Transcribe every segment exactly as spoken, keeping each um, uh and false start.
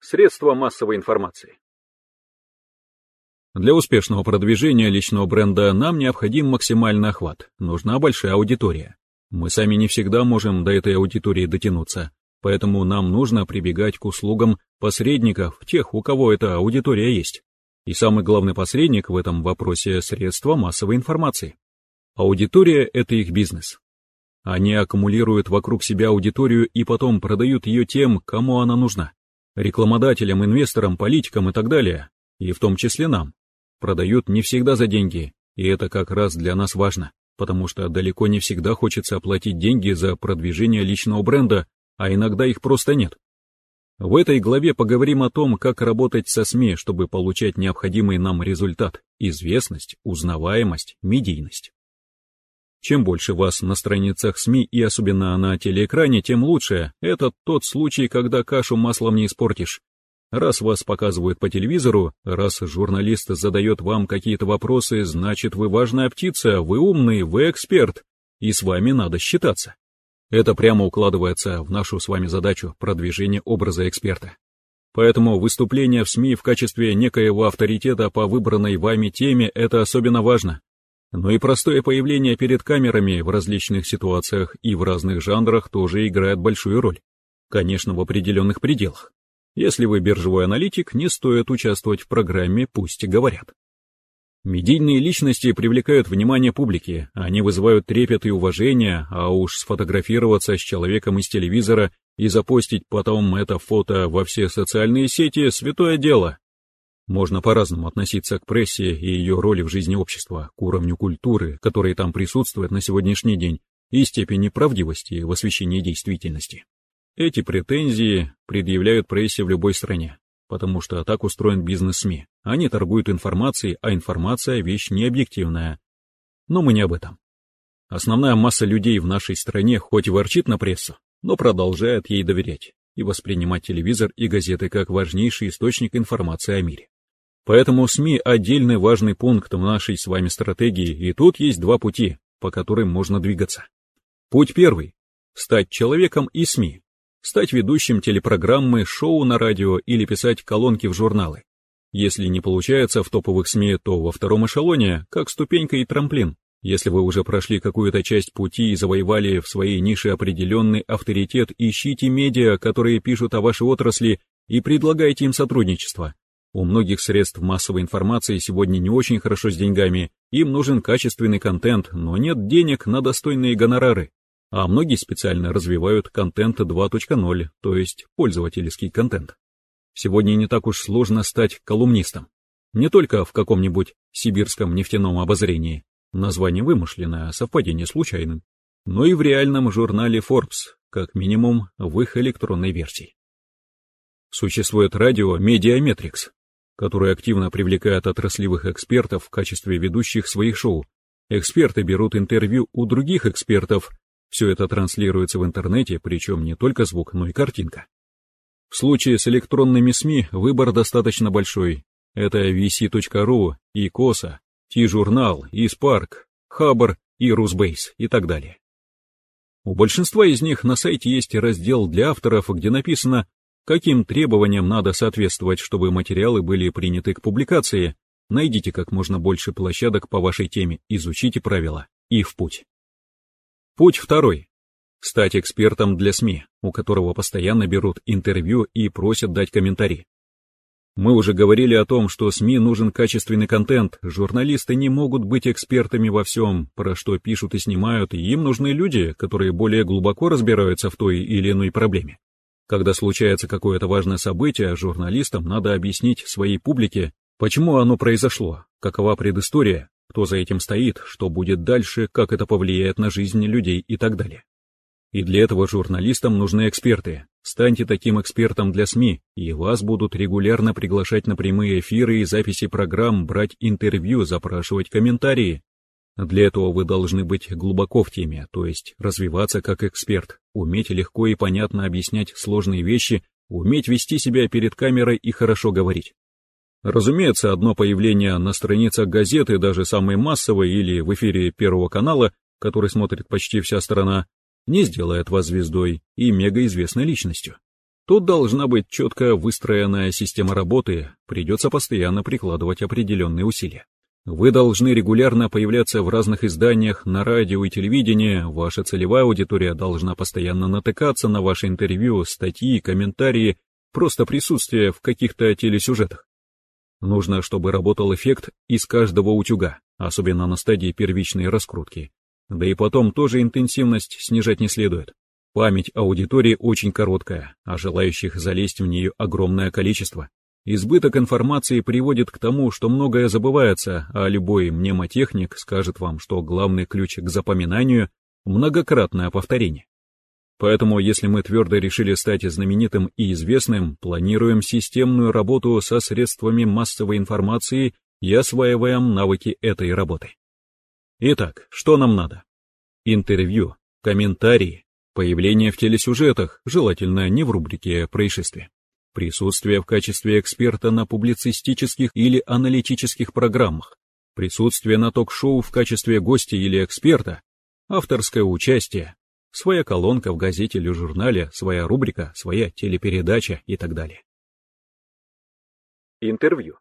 Средства массовой информации. Для успешного продвижения личного бренда нам необходим максимальный охват, нужна большая аудитория. Мы сами не всегда можем до этой аудитории дотянуться, поэтому нам нужно прибегать к услугам посредников, тех, у кого эта аудитория есть. И самый главный посредник в этом вопросе – средства массовой информации. Аудитория – это их бизнес. Они аккумулируют вокруг себя аудиторию и потом продают ее тем, кому она нужна. Рекламодателям, инвесторам, политикам и так далее, и в том числе нам. Продают не всегда за деньги, и это как раз для нас важно, потому что далеко не всегда хочется оплатить деньги за продвижение личного бренда, а иногда их просто нет. В этой главе поговорим о том, как работать со СМИ, чтобы получать необходимый нам результат – известность, узнаваемость, медийность. Чем больше вас на страницах СМИ и особенно на телеэкране, тем лучше. Это тот случай, когда кашу маслом не испортишь. Раз вас показывают по телевизору, раз журналист задает вам какие-то вопросы, значит вы важная птица, вы умный, вы эксперт, и с вами надо считаться. Это прямо укладывается в нашу с вами задачу продвижения образа эксперта. Поэтому выступление в СМИ в качестве некоего авторитета по выбранной вами теме – это особенно важно. Но и простое появление перед камерами в различных ситуациях и в разных жанрах тоже играет большую роль. Конечно, в определенных пределах. Если вы биржевой аналитик, не стоит участвовать в программе «Пусть говорят». Медийные личности привлекают внимание публики, они вызывают трепет и уважение, а уж сфотографироваться с человеком из телевизора и запостить потом это фото во все социальные сети – святое дело. Можно по-разному относиться к прессе и ее роли в жизни общества, к уровню культуры, который там присутствует на сегодняшний день, и степени правдивости в освещении действительности. Эти претензии предъявляют прессе в любой стране, потому что так устроен бизнес СМИ. Они торгуют информацией, а информация – вещь необъективная. Но мы не об этом. Основная масса людей в нашей стране хоть и ворчит на прессу, но продолжает ей доверять и воспринимать телевизор и газеты как важнейший источник информации о мире. Поэтому СМИ – отдельный важный пункт в нашей с вами стратегии, и тут есть два пути, по которым можно двигаться. Путь первый – стать человеком и СМИ, стать ведущим телепрограммы, шоу на радио или писать колонки в журналы. Если не получается в топовых СМИ, то во втором эшелоне, как ступенька и трамплин. Если вы уже прошли какую-то часть пути и завоевали в своей нише определенный авторитет, ищите медиа, которые пишут о вашей отрасли, и предлагайте им сотрудничество. У многих средств массовой информации сегодня не очень хорошо с деньгами, им нужен качественный контент, но нет денег на достойные гонорары. А многие специально развивают контент два точка ноль, то есть пользовательский контент. Сегодня не так уж сложно стать колумнистом. Не только в каком-нибудь сибирском нефтяном обозрении, название вымышленное, совпадение случайным, но и в реальном журнале Forbes, как минимум в их электронной версии. Существует радио Медиаметрикс, который активно привлекает отраслевых экспертов в качестве ведущих своих шоу. Эксперты берут интервью у других экспертов, все это транслируется в интернете, причем не только звук, но и картинка. В случае с электронными СМИ выбор достаточно большой. Это ви си точка ру, и Коса, Ти-журнал, и Спарк, Хабр, и Русбейс и так далее. У большинства из них на сайте есть раздел для авторов, где написано, каким требованиям надо соответствовать, чтобы материалы были приняты к публикации. Найдите как можно больше площадок по вашей теме, изучите правила и в путь. Путь второй. Стать экспертом для СМИ, у которого постоянно берут интервью и просят дать комментарий. Мы уже говорили о том, что СМИ нужен качественный контент, журналисты не могут быть экспертами во всем, про что пишут и снимают, и им нужны люди, которые более глубоко разбираются в той или иной проблеме. Когда случается какое-то важное событие, журналистам надо объяснить своей публике, почему оно произошло, какова предыстория, кто за этим стоит, что будет дальше, как это повлияет на жизнь людей и так далее. И для этого журналистам нужны эксперты. Станьте таким экспертом для СМИ, и вас будут регулярно приглашать на прямые эфиры и записи программ, брать интервью, запрашивать комментарии. Для этого вы должны быть глубоко в теме, то есть развиваться как эксперт, уметь легко и понятно объяснять сложные вещи, уметь вести себя перед камерой и хорошо говорить. Разумеется, одно появление на страницах газеты, даже самой массовой или в эфире Первого канала, который смотрит почти вся страна, не сделает вас звездой и мегаизвестной личностью. Тут должна быть четко выстроенная система работы, придется постоянно прикладывать определенные усилия. Вы должны регулярно появляться в разных изданиях, на радио и телевидении, ваша целевая аудитория должна постоянно натыкаться на ваши интервью, статьи, комментарии, просто присутствие в каких-то телесюжетах. Нужно, чтобы работал эффект из каждого утюга, особенно на стадии первичной раскрутки. Да и потом тоже интенсивность снижать не следует. Память аудитории очень короткая, а желающих залезть в нее огромное количество. Избыток информации приводит к тому, что многое забывается, а любой мнемотехник скажет вам, что главный ключ к запоминанию – многократное повторение. Поэтому, если мы твердо решили стать знаменитым и известным, планируем системную работу со средствами массовой информации и осваиваем навыки этой работы. Итак, что нам надо? Интервью, комментарии, появление в телесюжетах, желательно не в рубрике «Происшествия». Присутствие в качестве эксперта на публицистических или аналитических программах. Присутствие на ток-шоу в качестве гостя или эксперта. Авторское участие. Своя колонка в газете или журнале, своя рубрика, своя телепередача и так далее. Интервью.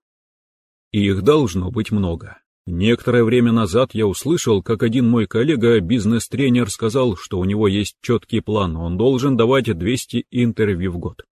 Их должно быть много. Некоторое время назад я услышал, как один мой коллега, бизнес-тренер, сказал, что у него есть четкий план, он должен давать двести интервью в год.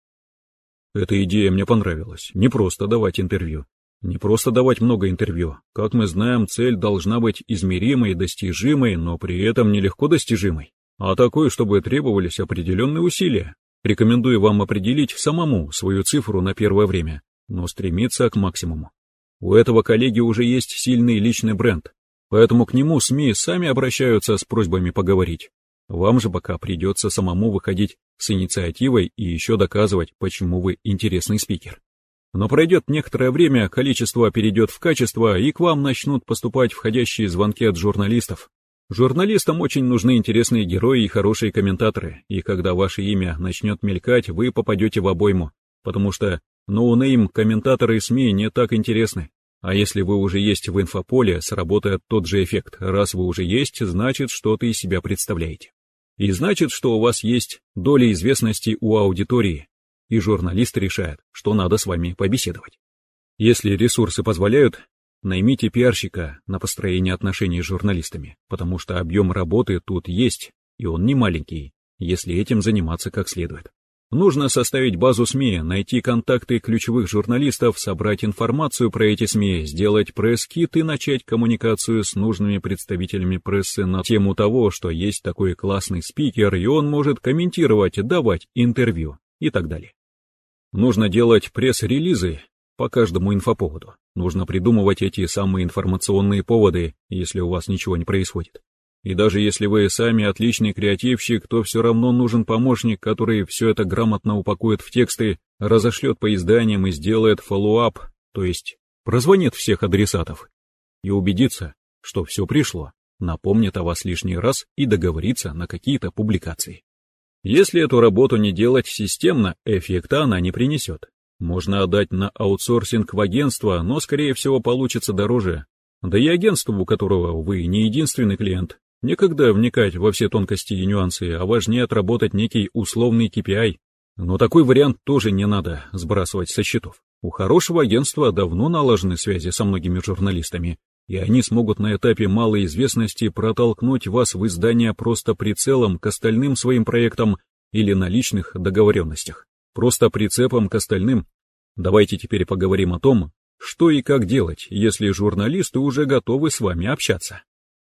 Эта идея мне понравилась. Не просто давать интервью. Не просто давать много интервью. Как мы знаем, цель должна быть измеримой, достижимой, но при этом нелегко достижимой. А такой, чтобы требовались определенные усилия. Рекомендую вам определить самому свою цифру на первое время, но стремиться к максимуму. У этого коллеги уже есть сильный личный бренд, поэтому к нему СМИ сами обращаются с просьбами поговорить. Вам же пока придется самому выходить с инициативой и еще доказывать, почему вы интересный спикер. Но пройдет некоторое время, количество перейдет в качество, и к вам начнут поступать входящие звонки от журналистов. Журналистам очень нужны интересные герои и хорошие комментаторы, и когда ваше имя начнет мелькать, вы попадете в обойму, потому что ноунейм комментаторы СМИ не так интересны. А если вы уже есть в инфополе, сработает тот же эффект. Раз вы уже есть, значит, что-то из себя представляете. И значит, что у вас есть доля известности у аудитории, и журналист решает, что надо с вами побеседовать. Если ресурсы позволяют, наймите пиарщика на построение отношений с журналистами, потому что объем работы тут есть, и он не маленький, если этим заниматься как следует. Нужно составить базу СМИ, найти контакты ключевых журналистов, собрать информацию про эти СМИ, сделать пресс-кит и начать коммуникацию с нужными представителями прессы на тему того, что есть такой классный спикер, и он может комментировать, давать интервью и так далее. Нужно делать пресс-релизы по каждому инфоповоду. Нужно придумывать эти самые информационные поводы, если у вас ничего не происходит. И даже если вы сами отличный креативщик, то все равно нужен помощник, который все это грамотно упакует в тексты, разошлет по изданиям и сделает фоллоуап, то есть прозвонит всех адресатов и убедится, что все пришло, напомнит о вас лишний раз и договорится на какие-то публикации. Если эту работу не делать системно, эффекта она не принесет. Можно отдать на аутсорсинг в агентство, но скорее всего получится дороже. Да и агентству, у которого вы не единственный клиент, некогда вникать во все тонкости и нюансы, а важнее отработать некий условный кей пи ай. Но такой вариант тоже не надо сбрасывать со счетов. У хорошего агентства давно налажены связи со многими журналистами, и они смогут на этапе малой известности протолкнуть вас в издание просто прицелом к остальным своим проектам или на личных договоренностях. Просто прицепом к остальным. Давайте теперь поговорим о том, что и как делать, если журналисты уже готовы с вами общаться.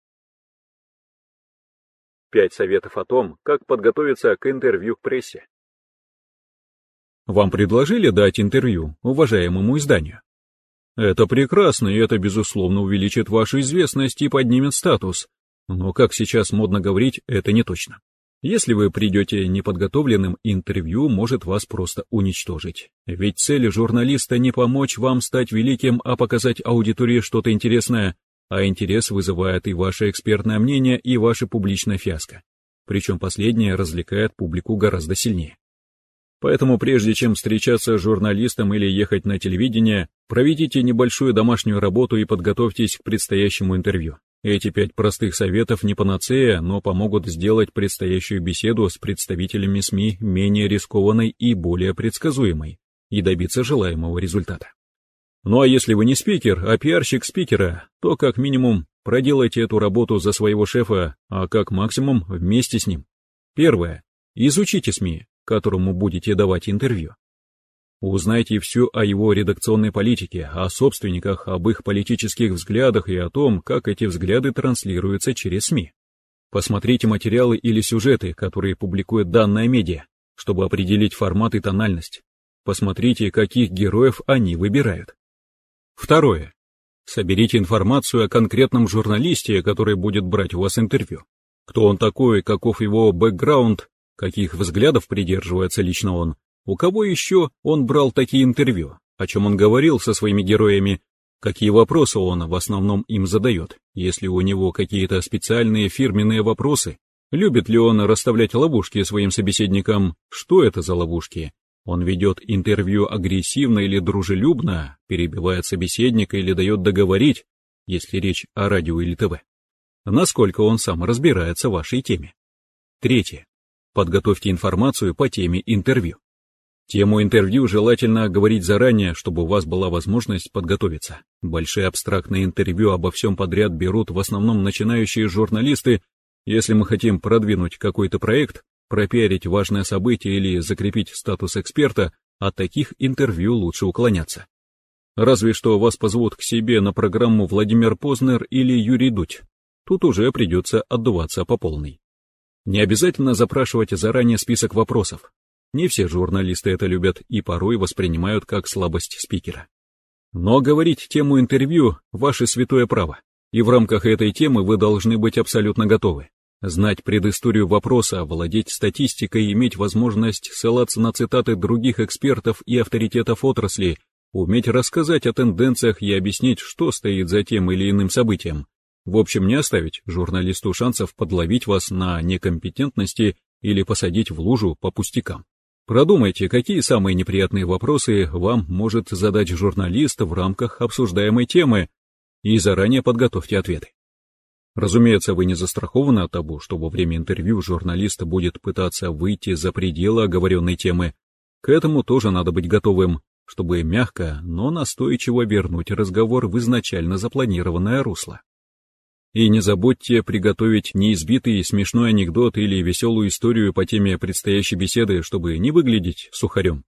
Пять советов о том, как подготовиться к интервью в прессе. Вам предложили дать интервью уважаемому изданию? Это прекрасно, и это, безусловно, увеличит вашу известность и поднимет статус. Но, как сейчас модно говорить, это не точно. Если вы придете неподготовленным, интервью может вас просто уничтожить. Ведь цель журналиста не помочь вам стать великим, а показать аудитории что-то интересное, а интерес вызывает и ваше экспертное мнение, и ваше публичное фиаско. Причем последнее развлекает публику гораздо сильнее. Поэтому прежде чем встречаться с журналистом или ехать на телевидение, проведите небольшую домашнюю работу и подготовьтесь к предстоящему интервью. Эти пять простых советов не панацея, но помогут сделать предстоящую беседу с представителями СМИ менее рискованной и более предсказуемой, и добиться желаемого результата. Ну а если вы не спикер, а пиарщик спикера, то как минимум проделайте эту работу за своего шефа, а как максимум вместе с ним. Первое. Изучите СМИ, которому будете давать интервью. Узнайте все о его редакционной политике, о собственниках, об их политических взглядах и о том, как эти взгляды транслируются через СМИ. Посмотрите материалы или сюжеты, которые публикует данная медиа, чтобы определить формат и тональность. Посмотрите, каких героев они выбирают. Второе. Соберите информацию о конкретном журналисте, который будет брать у вас интервью. Кто он такой, каков его бэкграунд, каких взглядов придерживается лично он, у кого еще он брал такие интервью, о чем он говорил со своими героями, какие вопросы он в основном им задает, если у него какие-то специальные фирменные вопросы, любит ли он расставлять ловушки своим собеседникам, что это за ловушки, он ведет интервью агрессивно или дружелюбно, перебивает собеседника или дает договорить, если речь о радио или ТВ, насколько он сам разбирается в вашей теме. Третье. Подготовьте информацию по теме интервью. Тему интервью желательно говорить заранее, чтобы у вас была возможность подготовиться. Большие абстрактные интервью обо всем подряд берут в основном начинающие журналисты. Если мы хотим продвинуть какой-то проект, пропиарить важное событие или закрепить статус эксперта, от таких интервью лучше уклоняться. Разве что вас позовут к себе на программу Владимир Познер или Юрий Дудь. Тут уже придется отдуваться по полной. Не обязательно запрашивать заранее список вопросов. Не все журналисты это любят и порой воспринимают как слабость спикера. Но говорить тему интервью – ваше святое право, и в рамках этой темы вы должны быть абсолютно готовы. Знать предысторию вопроса, владеть статистикой, иметь возможность ссылаться на цитаты других экспертов и авторитетов отрасли, уметь рассказать о тенденциях и объяснить, что стоит за тем или иным событием. В общем, не оставить журналисту шансов подловить вас на некомпетентности или посадить в лужу по пустякам. Продумайте, какие самые неприятные вопросы вам может задать журналист в рамках обсуждаемой темы, и заранее подготовьте ответы. Разумеется, вы не застрахованы от того, что во время интервью журналист будет пытаться выйти за пределы оговоренной темы. К этому тоже надо быть готовым, чтобы мягко, но настойчиво вернуть разговор в изначально запланированное русло. И не забудьте приготовить неизбитый смешной анекдот или веселую историю по теме предстоящей беседы, чтобы не выглядеть сухарем.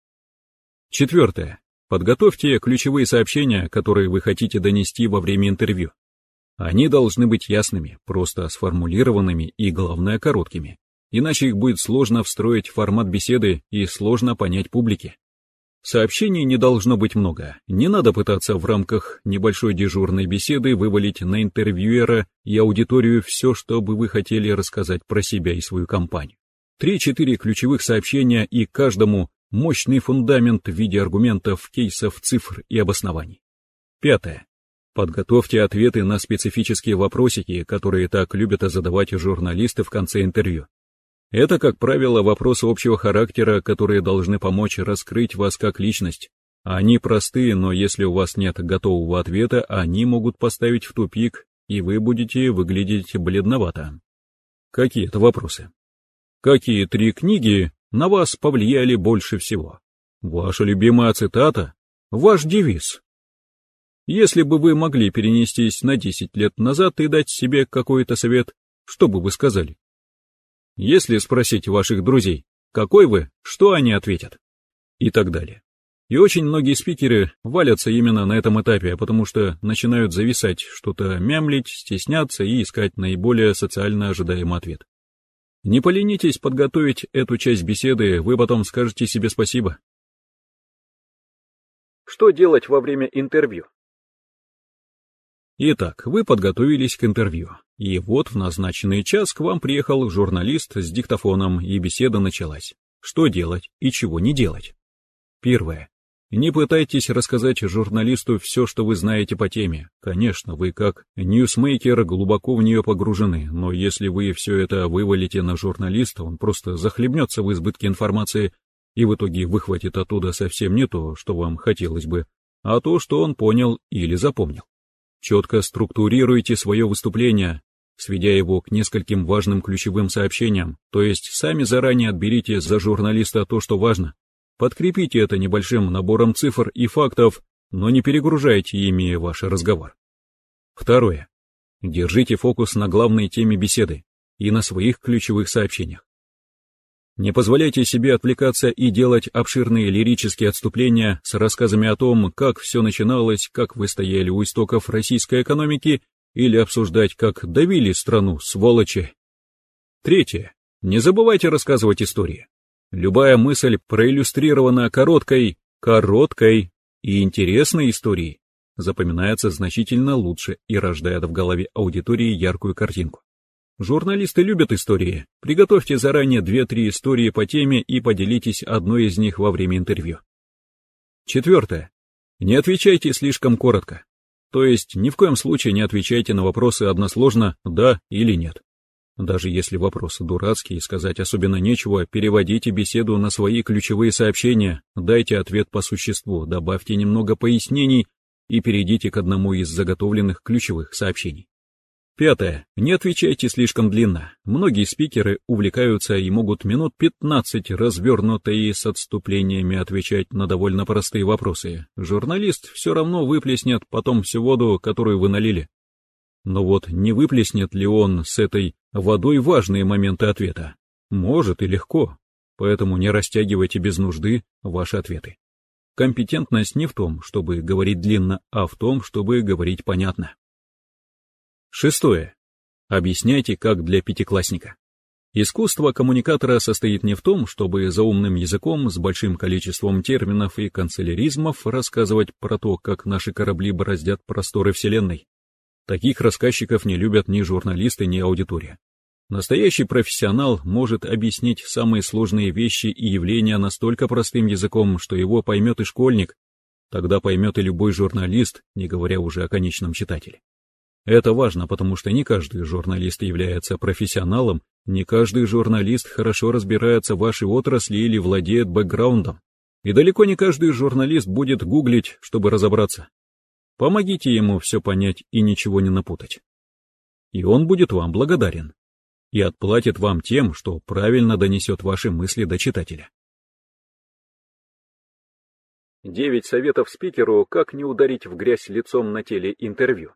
Четвертое. Подготовьте ключевые сообщения, которые вы хотите донести во время интервью. Они должны быть ясными, просто сформулированными и, главное, короткими. Иначе их будет сложно встроить в формат беседы и сложно понять публике. Сообщений не должно быть много, не надо пытаться в рамках небольшой дежурной беседы вывалить на интервьюера и аудиторию все, что бы вы хотели рассказать про себя и свою компанию. Три-четыре ключевых сообщения и каждому мощный фундамент в виде аргументов, кейсов, цифр и обоснований. Пятое. Подготовьте ответы на специфические вопросики, которые так любят задавать журналисты в конце интервью. Это, как правило, вопросы общего характера, которые должны помочь раскрыть вас как личность. Они простые, но если у вас нет готового ответа, они могут поставить в тупик, и вы будете выглядеть бледновато. Какие это вопросы? Какие три книги на вас повлияли больше всего? Ваша любимая цитата? Ваш девиз? Если бы вы могли перенестись на десять лет назад и дать себе какой-то совет, что бы вы сказали? Если спросить ваших друзей, какой вы, что они ответят? И так далее. И очень многие спикеры валятся именно на этом этапе, потому что начинают зависать, что-то мямлить, стесняться и искать наиболее социально ожидаемый ответ. Не поленитесь подготовить эту часть беседы, вы потом скажете себе спасибо. Что делать во время интервью? Итак, вы подготовились к интервью, и вот в назначенный час к вам приехал журналист с диктофоном, и беседа началась. Что делать и чего не делать? Первое. Не пытайтесь рассказать журналисту все, что вы знаете по теме. Конечно, вы как ньюсмейкер глубоко в нее погружены, но если вы все это вывалите на журналиста, он просто захлебнется в избытке информации и в итоге выхватит оттуда совсем не то, что вам хотелось бы, а то, что он понял или запомнил. Четко структурируйте свое выступление, сведя его к нескольким важным ключевым сообщениям, то есть сами заранее отберите за журналиста то, что важно. Подкрепите это небольшим набором цифр и фактов, но не перегружайте ими ваш разговор. Второе. Держите фокус на главной теме беседы и на своих ключевых сообщениях. Не позволяйте себе отвлекаться и делать обширные лирические отступления с рассказами о том, как все начиналось, как вы стояли у истоков российской экономики, или обсуждать, как давили страну, сволочи. Третье. Не забывайте рассказывать истории. Любая мысль проиллюстрирована короткой, короткой и интересной историей, запоминается значительно лучше и рождает в голове аудитории яркую картинку. Журналисты любят истории. Приготовьте заранее две-три истории по теме и поделитесь одной из них во время интервью. Четвертое. Не отвечайте слишком коротко. То есть ни в коем случае не отвечайте на вопросы односложно «да» или «нет». Даже если вопрос дурацкий и сказать особенно нечего, переводите беседу на свои ключевые сообщения, дайте ответ по существу, добавьте немного пояснений и перейдите к одному из заготовленных ключевых сообщений. Пятое. Не отвечайте слишком длинно. Многие спикеры увлекаются и могут минут пятнадцать развернуто и с отступлениями отвечать на довольно простые вопросы. Журналист все равно выплеснет потом всю воду, которую вы налили. Но вот не выплеснет ли он с этой водой важные моменты ответа? Может и легко, поэтому не растягивайте без нужды ваши ответы. Компетентность не в том, чтобы говорить длинно, а в том, чтобы говорить понятно. Шестое. Объясняйте, как для пятиклассника. Искусство коммуникатора состоит не в том, чтобы заумным языком с большим количеством терминов и канцеляризмов рассказывать про то, как наши корабли бороздят просторы Вселенной. Таких рассказчиков не любят ни журналисты, ни аудитория. Настоящий профессионал может объяснить самые сложные вещи и явления настолько простым языком, что его поймет и школьник, тогда поймет и любой журналист, не говоря уже о конечном читателе. Это важно, потому что не каждый журналист является профессионалом, не каждый журналист хорошо разбирается в вашей отрасли или владеет бэкграундом, и далеко не каждый журналист будет гуглить, чтобы разобраться. Помогите ему все понять и ничего не напутать. И он будет вам благодарен. И отплатит вам тем, что правильно донесет ваши мысли до читателя. Девять советов спикеру, как не ударить в грязь лицом на телеинтервью.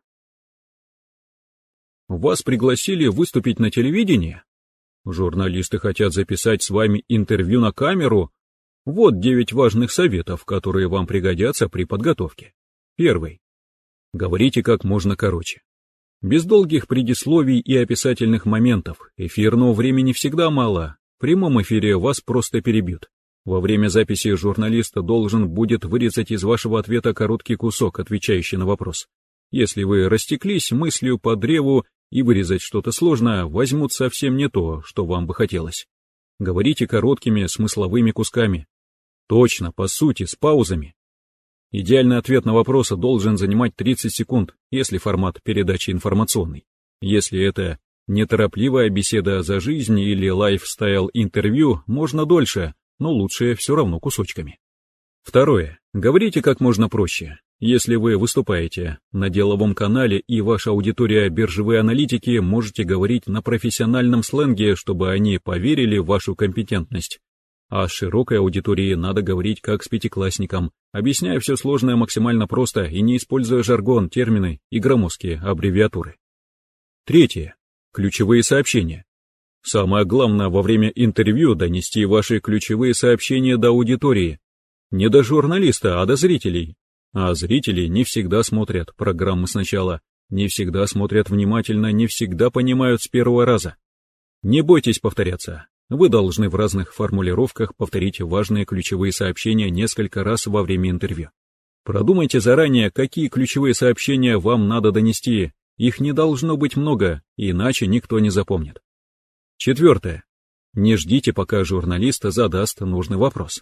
Вас пригласили выступить на телевидении? Журналисты хотят записать с вами интервью на камеру? Вот девять важных советов, которые вам пригодятся при подготовке. Первый. Говорите как можно короче. Без долгих предисловий и описательных моментов. Эфирного времени всегда мало. В прямом эфире вас просто перебьют. Во время записи журналист должен будет вырезать из вашего ответа короткий кусок, отвечающий на вопрос. Если вы растеклись мыслью по древу и вырезать что-то сложное, возьмут совсем не то, что вам бы хотелось. Говорите короткими смысловыми кусками. Точно, по сути, с паузами. Идеальный ответ на вопрос должен занимать тридцать секунд, если формат передачи информационный. Если это неторопливая беседа за жизнь или лайфстайл-интервью, можно дольше, но лучше все равно кусочками. Второе. Говорите как можно проще. Если вы выступаете на деловом канале и ваша аудитория биржевые аналитики, можете говорить на профессиональном сленге, чтобы они поверили в вашу компетентность. А с широкой аудиторией надо говорить как с пятиклассником, объясняя все сложное максимально просто и не используя жаргон, термины и громоздкие аббревиатуры. Третье. Ключевые сообщения. Самое главное во время интервью донести ваши ключевые сообщения до аудитории. Не до журналиста, а до зрителей. А зрители не всегда смотрят программы сначала, не всегда смотрят внимательно, не всегда понимают с первого раза. Не бойтесь повторяться. Вы должны в разных формулировках повторить важные ключевые сообщения несколько раз во время интервью. Продумайте заранее, какие ключевые сообщения вам надо донести. Их не должно быть много, иначе никто не запомнит. Четвертое. Не ждите, пока журналист задаст нужный вопрос.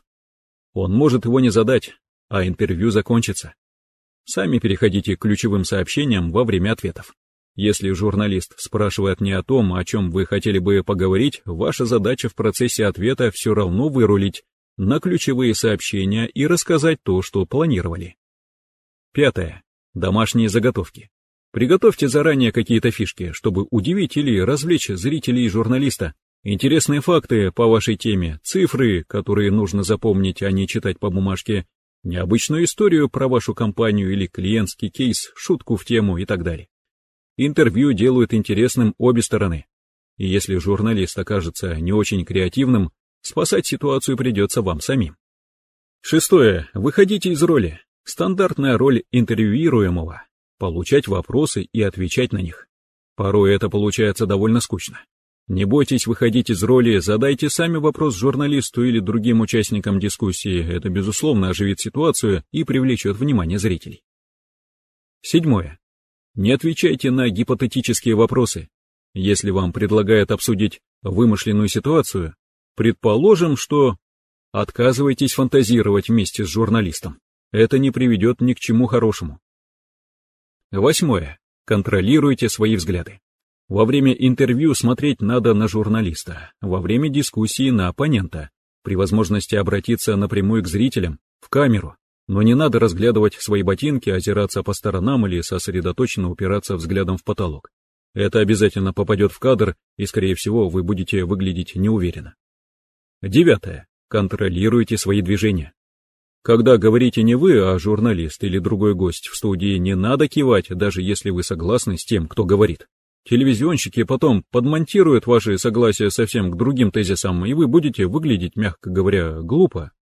Он может его не задать, а интервью закончится. Сами переходите к ключевым сообщениям во время ответов. Если журналист спрашивает не о том, о чем вы хотели бы поговорить, ваша задача в процессе ответа все равно вырулить на ключевые сообщения и рассказать то, что планировали. Пятое. Домашние заготовки. Приготовьте заранее какие-то фишки, чтобы удивить или развлечь зрителей и журналиста. Интересные факты по вашей теме, цифры, которые нужно запомнить, а не читать по бумажке, необычную историю про вашу компанию или клиентский кейс, шутку в тему и так далее. Интервью делают интересным обе стороны. И если журналист окажется не очень креативным, спасать ситуацию придется вам самим. Шестое. Выходите из роли. Стандартная роль интервьюируемого. Получать вопросы и отвечать на них. Порой это получается довольно скучно. Не бойтесь выходить из роли, задайте сами вопрос журналисту или другим участникам дискуссии, это безусловно оживит ситуацию и привлечет внимание зрителей. Седьмое. Не отвечайте на гипотетические вопросы. Если вам предлагают обсудить вымышленную ситуацию, предположим, что отказывайтесь фантазировать вместе с журналистом. Это не приведет ни к чему хорошему. Восьмое. Контролируйте свои взгляды. Во время интервью смотреть надо на журналиста, во время дискуссии на оппонента, при возможности обратиться напрямую к зрителям, в камеру, но не надо разглядывать свои ботинки, озираться по сторонам или сосредоточенно упираться взглядом в потолок. Это обязательно попадет в кадр, и, скорее всего, вы будете выглядеть неуверенно. Девятое. Контролируйте свои движения. Когда говорите не вы, а журналист или другой гость в студии, не надо кивать, даже если вы согласны с тем, кто говорит. Телевизионщики потом подмонтируют ваши согласия совсем к другим тезисам, и вы будете выглядеть, мягко говоря, глупо.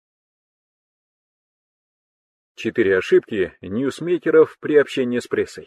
Четыре ошибки ньюсмейкеров при общении с прессой.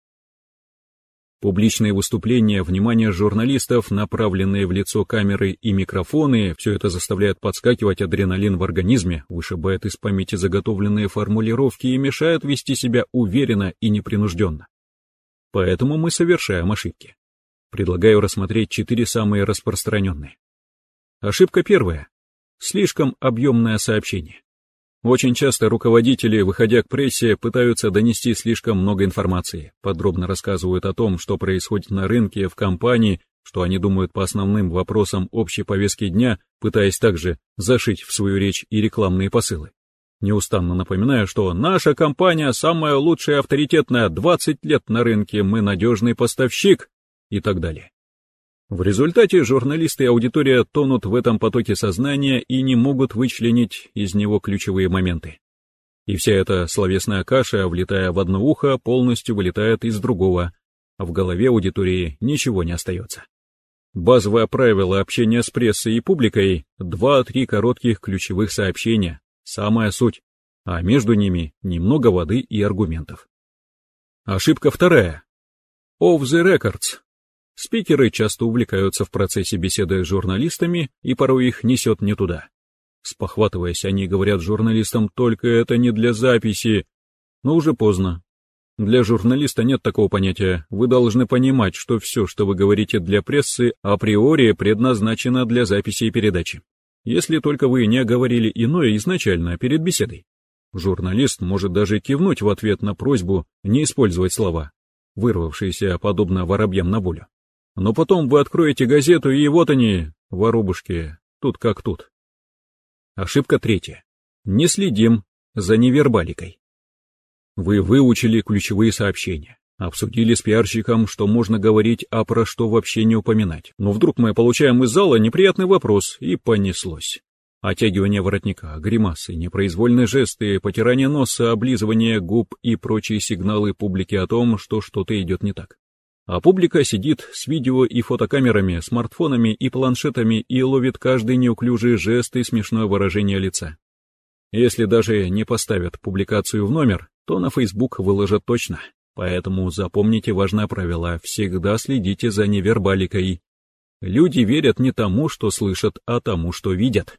Публичные выступления, внимание журналистов, направленные в лицо камеры и микрофоны, все это заставляет подскакивать адреналин в организме, вышибает из памяти заготовленные формулировки и мешает вести себя уверенно и непринужденно. Поэтому мы совершаем ошибки. Предлагаю рассмотреть четыре самые распространенные. Ошибка первая. Слишком объемное сообщение. Очень часто руководители, выходя к прессе, пытаются донести слишком много информации, подробно рассказывают о том, что происходит на рынке, в компании, что они думают по основным вопросам общей повестки дня, пытаясь также зашить в свою речь и рекламные посылы. Неустанно напоминаю, что наша компания самая лучшая и авторитетная, двадцать лет на рынке, мы надежный поставщик и так далее. В результате журналисты и аудитория тонут в этом потоке сознания и не могут вычленить из него ключевые моменты. И вся эта словесная каша, влетая в одно ухо, полностью вылетает из другого, а в голове аудитории ничего не остается. Базовое правило общения с прессой и публикой – два-три коротких ключевых сообщения, самая суть, а между ними немного воды и аргументов. Ошибка вторая. Off the records. Спикеры часто увлекаются в процессе беседы с журналистами, и порой их несет не туда. Спохватываясь, они говорят журналистам, только это не для записи, но уже поздно. Для журналиста нет такого понятия, вы должны понимать, что все, что вы говорите для прессы, априори предназначено для записи и передачи. Если только вы не говорили иное изначально перед беседой. Журналист может даже кивнуть в ответ на просьбу не использовать слова, вырвавшиеся подобно воробьям на волю. Но потом вы откроете газету, и вот они, воробушки, тут как тут. Ошибка третья. Не следим за невербаликой. Вы выучили ключевые сообщения, обсудили с пиарщиком, что можно говорить, а про что вообще не упоминать. Но вдруг мы получаем из зала неприятный вопрос, и понеслось. Оттягивание воротника, гримасы, непроизвольные жесты, потирание носа, облизывание губ и прочие сигналы публике о том, что что-то идет не так. А публика сидит с видео и фотокамерами, смартфонами и планшетами и ловит каждый неуклюжий жест и смешное выражение лица. Если даже не поставят публикацию в номер, то на Facebook выложат точно. Поэтому запомните важное правило, всегда следите за невербаликой. Люди верят не тому, что слышат, а тому, что видят.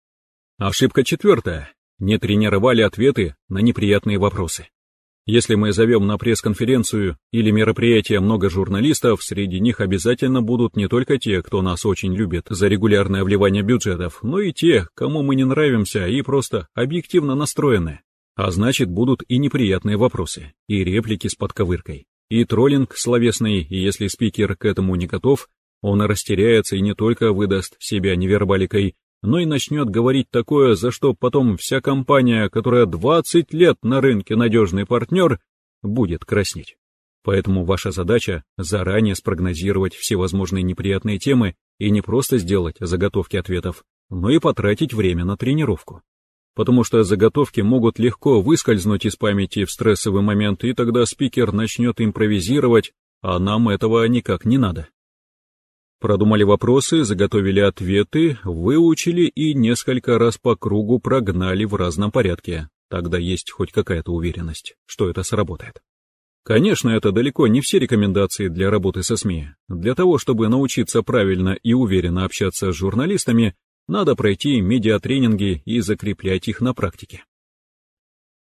Ошибка четвертая. Не тренировали ответы на неприятные вопросы. Если мы зовем на пресс-конференцию или мероприятие много журналистов, среди них обязательно будут не только те, кто нас очень любит за регулярное вливание бюджетов, но и те, кому мы не нравимся и просто объективно настроены. А значит, будут и неприятные вопросы, и реплики с подковыркой, и троллинг словесный, и если спикер к этому не готов, он растеряется и не только выдаст себя невербаликой, но и начнет говорить такое, за что потом вся компания, которая двадцать лет на рынке надежный партнер, будет краснеть. Поэтому ваша задача — заранее спрогнозировать всевозможные неприятные темы и не просто сделать заготовки ответов, но и потратить время на тренировку. Потому что заготовки могут легко выскользнуть из памяти в стрессовый момент, и тогда спикер начнет импровизировать, а нам этого никак не надо. Продумали вопросы, заготовили ответы, выучили и несколько раз по кругу прогнали в разном порядке. Тогда есть хоть какая-то уверенность, что это сработает. Конечно, это далеко не все рекомендации для работы со СМИ. Для того, чтобы научиться правильно и уверенно общаться с журналистами, надо пройти медиатренинги и закреплять их на практике.